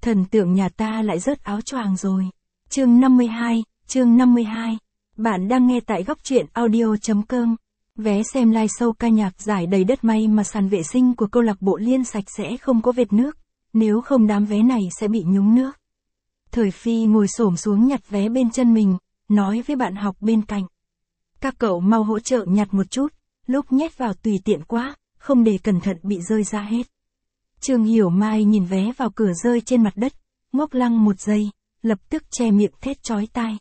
Thần tượng nhà ta lại rớt áo choàng rồi. Chương 52. Bạn đang nghe tại góc truyện audio.com. Vé xem live show ca nhạc giải đầy đất may mà sàn vệ sinh của câu lạc bộ Liên sạch sẽ không có vệt nước, nếu không đám vé này sẽ bị nhúng nước. Thời Phi ngồi xổm xuống nhặt vé bên chân mình, nói với bạn học bên cạnh. Các cậu mau hỗ trợ nhặt một chút, lúc nhét vào tùy tiện quá, không để cẩn thận bị rơi ra hết. Trương Hiểu Mai nhìn vé vào cửa rơi trên mặt đất, ngốc lăng một giây, lập tức che miệng thét chói tai.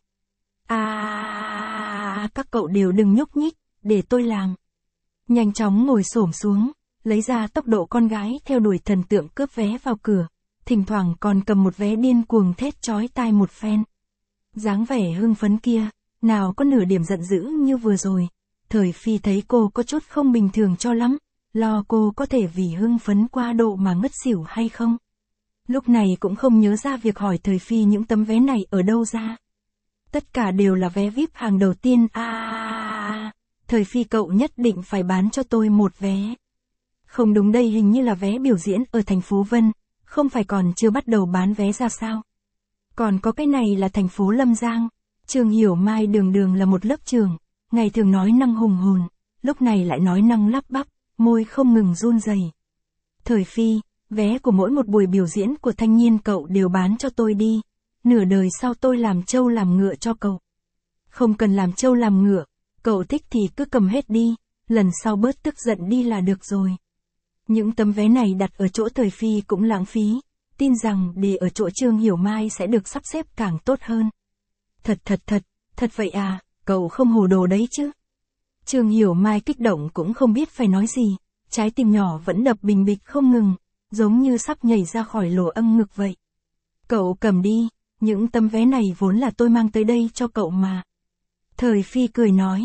Các cậu đều đừng nhúc nhích, để tôi làm. Nhanh chóng ngồi xổm xuống, lấy ra tốc độ con gái theo đuổi thần tượng cướp vé vào cửa, thỉnh thoảng còn cầm một vé điên cuồng thét chói tai một phen. Dáng vẻ hưng phấn kia, nào có nửa điểm giận dữ như vừa rồi. Thời Phi thấy cô có chút không bình thường cho lắm, lo cô có thể vì hưng phấn quá độ mà ngất xỉu hay không. Lúc này cũng không nhớ ra việc hỏi Thời Phi những tấm vé này ở đâu ra. Tất cả đều là vé VIP hàng đầu tiên. Thời Phi cậu nhất định phải bán cho tôi một vé. Không đúng, đây hình như là vé biểu diễn ở thành phố Vân, không phải còn chưa bắt đầu bán vé ra sao. Còn có cái này là thành phố Lâm Giang. Trương Hiểu Mai đường là một lớp trường, ngày thường nói năng hùng hồn, lúc này lại nói năng lắp bắp, môi không ngừng run rẩy. Thời Phi, vé của mỗi một buổi biểu diễn của Thanh Nhiên cậu đều bán cho tôi đi, nửa đời sau tôi làm trâu làm ngựa cho cậu. Không cần làm trâu làm ngựa, cậu thích thì cứ cầm hết đi, lần sau bớt tức giận đi là được rồi. Những tấm vé này đặt ở chỗ Thời Phi cũng lãng phí, tin rằng để ở chỗ Trương Hiểu Mai sẽ được sắp xếp càng tốt hơn. Thật vậy à, cậu không hồ đồ đấy chứ. Trương Hiểu Mai kích động cũng không biết phải nói gì, trái tim nhỏ vẫn đập bình bịch không ngừng, giống như sắp nhảy ra khỏi lỗ âm ngực vậy. Cậu cầm đi, những tấm vé này vốn là tôi mang tới đây cho cậu mà. Thời Phi cười nói,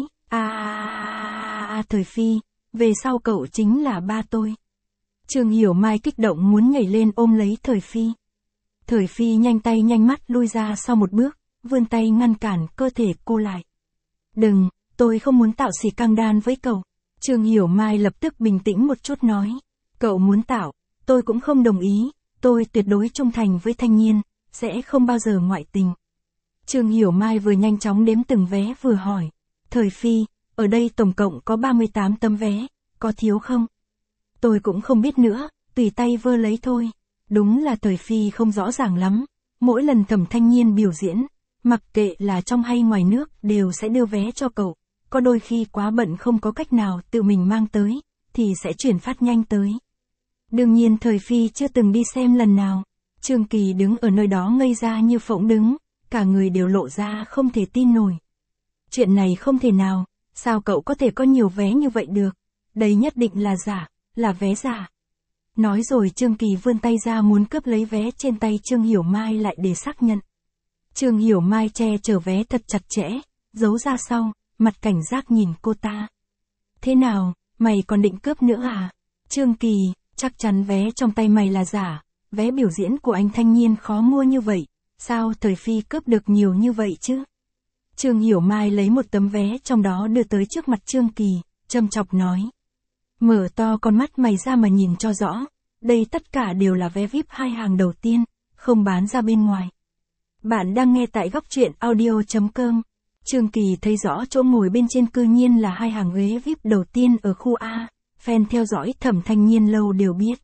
Thời Phi, về sau cậu chính là ba tôi. Trương Hiểu Mai kích động muốn nhảy lên ôm lấy Thời Phi. Thời Phi nhanh tay nhanh mắt lui ra sau một bước, vươn tay ngăn cản cơ thể cô lại. Đừng, tôi không muốn tạo xì căng đan với cậu. Trương Hiểu Mai lập tức bình tĩnh một chút nói. Cậu muốn tạo, tôi cũng không đồng ý, tôi tuyệt đối trung thành với Thanh Nhiên, sẽ không bao giờ ngoại tình. Trương Hiểu Mai vừa nhanh chóng đếm từng vé vừa hỏi. Thời Phi, ở đây tổng cộng có 38 tấm vé, có thiếu không? Tôi cũng không biết nữa, tùy tay vơ lấy thôi. Đúng là Thời Phi không rõ ràng lắm, mỗi lần Thẩm Thanh Nhiên biểu diễn, mặc kệ là trong hay ngoài nước đều sẽ đưa vé cho cậu, có đôi khi quá bận không có cách nào tự mình mang tới, thì sẽ chuyển phát nhanh tới. Đương nhiên Thời Phi chưa từng đi xem lần nào. Trương Kỳ đứng ở nơi đó ngây ra như phỗng đứng, cả người đều lộ ra không thể tin nổi. Chuyện này không thể nào, sao cậu có thể có nhiều vé như vậy được, đây nhất định là giả, là vé giả. Nói rồi Trương Kỳ vươn tay ra muốn cướp lấy vé trên tay Trương Hiểu Mai lại để xác nhận. Trương Hiểu Mai che chở vé thật chặt chẽ, giấu ra sau, mặt cảnh giác nhìn cô ta. Thế nào, mày còn định cướp nữa à? Trương Kỳ, chắc chắn vé trong tay mày là giả, vé biểu diễn của anh Thanh Nhiên khó mua như vậy, sao Thời Phi cướp được nhiều như vậy chứ? Trương Hiểu Mai lấy một tấm vé trong đó đưa tới trước mặt Trương Kỳ, châm chọc nói. Mở to con mắt mày ra mà nhìn cho rõ, đây tất cả đều là vé VIP 2 hàng đầu tiên, không bán ra bên ngoài. Bạn đang nghe tại góc truyện audio.com. Trương Kỳ thấy rõ chỗ ngồi bên trên cư nhiên là 2 hàng ghế VIP đầu tiên ở khu A, fan theo dõi Thẩm Thanh Nhiên lâu đều biết.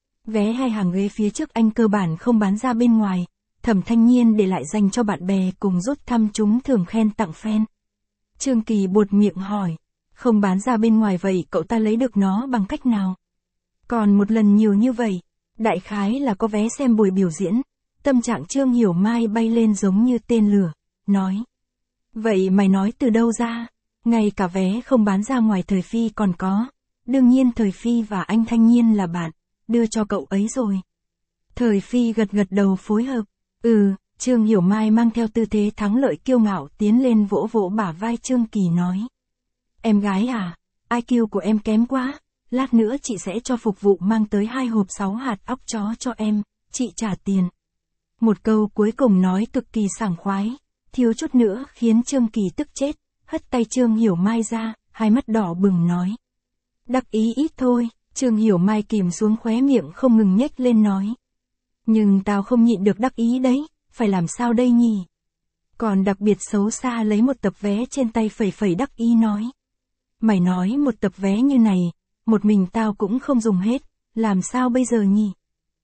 Vé 2 hàng ghế phía trước anh cơ bản không bán ra bên ngoài, Thẩm Thanh Nhiên để lại dành cho bạn bè cùng rút thăm trúng thưởng khen tặng fan. Trương Kỳ buột miệng hỏi, không bán ra bên ngoài vậy cậu ta lấy được nó bằng cách nào? Còn một lần nhiều như vậy, đại khái là có vé xem buổi biểu diễn. Tâm trạng Trương Hiểu Mai bay lên giống như tên lửa, nói. Vậy mày nói từ đâu ra? Ngay cả vé không bán ra ngoài Thời Phi còn có. Đương nhiên Thời Phi và anh Thanh Nhiên là bạn, đưa cho cậu ấy rồi. Thời Phi gật đầu phối hợp. Trương Hiểu Mai mang theo tư thế thắng lợi kiêu ngạo tiến lên vỗ vỗ bả vai Trương Kỳ nói. Em gái à, IQ của em kém quá, lát nữa chị sẽ cho phục vụ mang tới 2 hộp 6 hạt óc chó cho em, chị trả tiền. Một câu cuối cùng nói cực kỳ sảng khoái, thiếu chút nữa khiến Trương Kỳ tức chết, hất tay Trương Hiểu Mai ra, hai mắt đỏ bừng nói. Đắc ý ít thôi, Trương Hiểu Mai kìm xuống khóe miệng không ngừng nhếch lên nói. Nhưng tao không nhịn được đắc ý đấy, phải làm sao đây nhỉ? Còn đặc biệt xấu xa lấy một tập vé trên tay phẩy phẩy đắc ý nói. Mày nói một tập vé như này, một mình tao cũng không dùng hết, làm sao bây giờ nhỉ?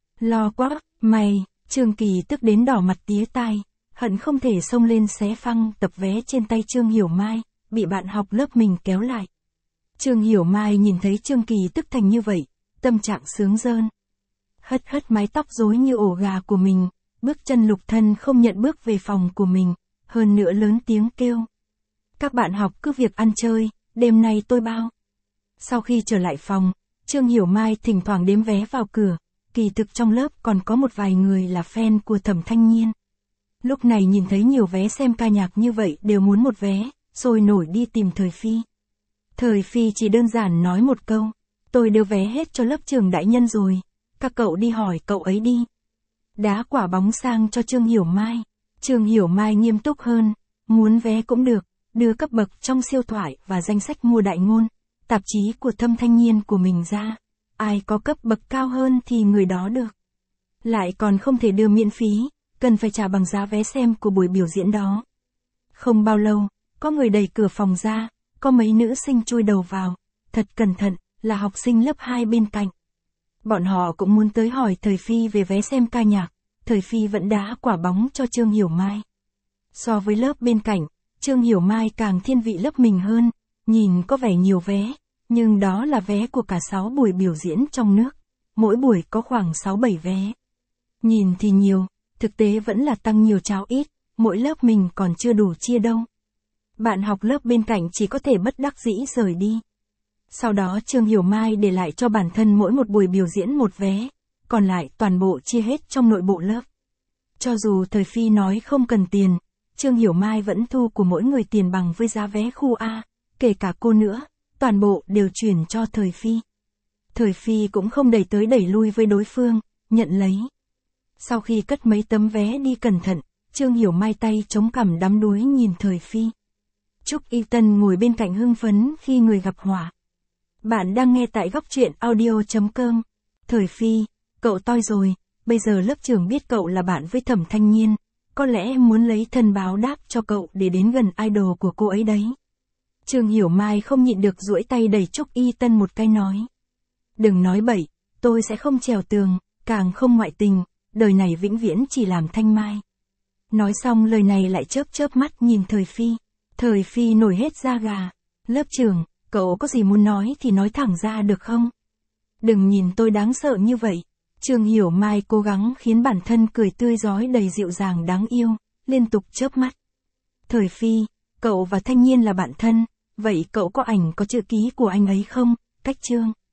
Lo quá, mày, Trương Kỳ tức đến đỏ mặt tía tai, hận không thể xông lên xé phăng tập vé trên tay Trương Hiểu Mai, bị bạn học lớp mình kéo lại. Trương Hiểu Mai nhìn thấy Trương Kỳ tức thành như vậy, tâm trạng sướng rơn. Hất hất mái tóc rối như ổ gà của mình, bước chân lục thân không nhận bước về phòng của mình, hơn nữa lớn tiếng kêu. Các bạn học cứ việc ăn chơi, đêm nay tôi bao. Sau khi trở lại phòng, Trương Hiểu Mai thỉnh thoảng đếm vé vào cửa, kỳ thực trong lớp còn có một vài người là fan của Thẩm Thanh Nhiên. Lúc này nhìn thấy nhiều vé xem ca nhạc như vậy đều muốn một vé, sôi nổi đi tìm Thời Phi. Thời Phi chỉ đơn giản nói một câu, tôi đưa vé hết cho lớp Trường đại nhân rồi, các cậu đi hỏi cậu ấy đi. Đá quả bóng sang cho Trương Hiểu Mai. Trương Hiểu Mai nghiêm túc hơn, muốn vé cũng được, đưa cấp bậc trong siêu thoại và danh sách mua đại ngôn, tạp chí của Thẩm Thanh Nhiên của mình ra. Ai có cấp bậc cao hơn thì người đó được. Lại còn không thể đưa miễn phí, cần phải trả bằng giá vé xem của buổi biểu diễn đó. Không bao lâu, có người đẩy cửa phòng ra, có mấy nữ sinh chui đầu vào, thật cẩn thận, là học sinh lớp 2 bên cạnh. Bọn họ cũng muốn tới hỏi Thời Phi về vé xem ca nhạc, Thời Phi vẫn đá quả bóng cho Trương Hiểu Mai. So với lớp bên cạnh, Trương Hiểu Mai càng thiên vị lớp mình hơn, nhìn có vẻ nhiều vé, nhưng đó là vé của cả 6 buổi biểu diễn trong nước, mỗi buổi có khoảng 6-7 vé. Nhìn thì nhiều, thực tế vẫn là tăng nhiều cháo ít, mỗi lớp mình còn chưa đủ chia đâu. Bạn học lớp bên cạnh chỉ có thể bất đắc dĩ rời đi. Sau đó Trương Hiểu Mai để lại cho bản thân mỗi một buổi biểu diễn một vé, còn lại toàn bộ chia hết trong nội bộ lớp. Cho dù Thời Phi nói không cần tiền, Trương Hiểu Mai vẫn thu của mỗi người tiền bằng với giá vé khu A, kể cả cô nữa, toàn bộ đều chuyển cho Thời Phi. Thời Phi cũng không đẩy tới đẩy lui với đối phương, nhận lấy. Sau khi cất mấy tấm vé đi cẩn thận, Trương Hiểu Mai tay chống cằm đắm đuối nhìn Thời Phi. Trúc Y Tân ngồi bên cạnh hưng phấn khi người gặp họa. Bạn đang nghe tại góc truyện audio.com. Thời Phi, cậu toi rồi, bây giờ lớp trưởng biết cậu là bạn với Thẩm Thanh Nhiên, có lẽ muốn lấy thân báo đáp cho cậu để đến gần idol của cô ấy đấy. Trương Hiểu Mai không nhịn được duỗi tay đẩy Trúc Y Tân một cái nói. Đừng nói bậy, tôi sẽ không trèo tường, càng không ngoại tình, đời này vĩnh viễn chỉ làm thanh mai. Nói xong lời này lại chớp chớp mắt nhìn Thời Phi. Thời Phi nổi hết da gà. Lớp trưởng, cậu có gì muốn nói thì nói thẳng ra được không? Đừng nhìn tôi đáng sợ như vậy. Trương Hiểu Mai cố gắng khiến bản thân cười tươi rói đầy dịu dàng đáng yêu, liên tục chớp mắt. Thời Phi, cậu và Thanh Nhiên là bạn thân, vậy cậu có ảnh có chữ ký của anh ấy không? Cách Trương.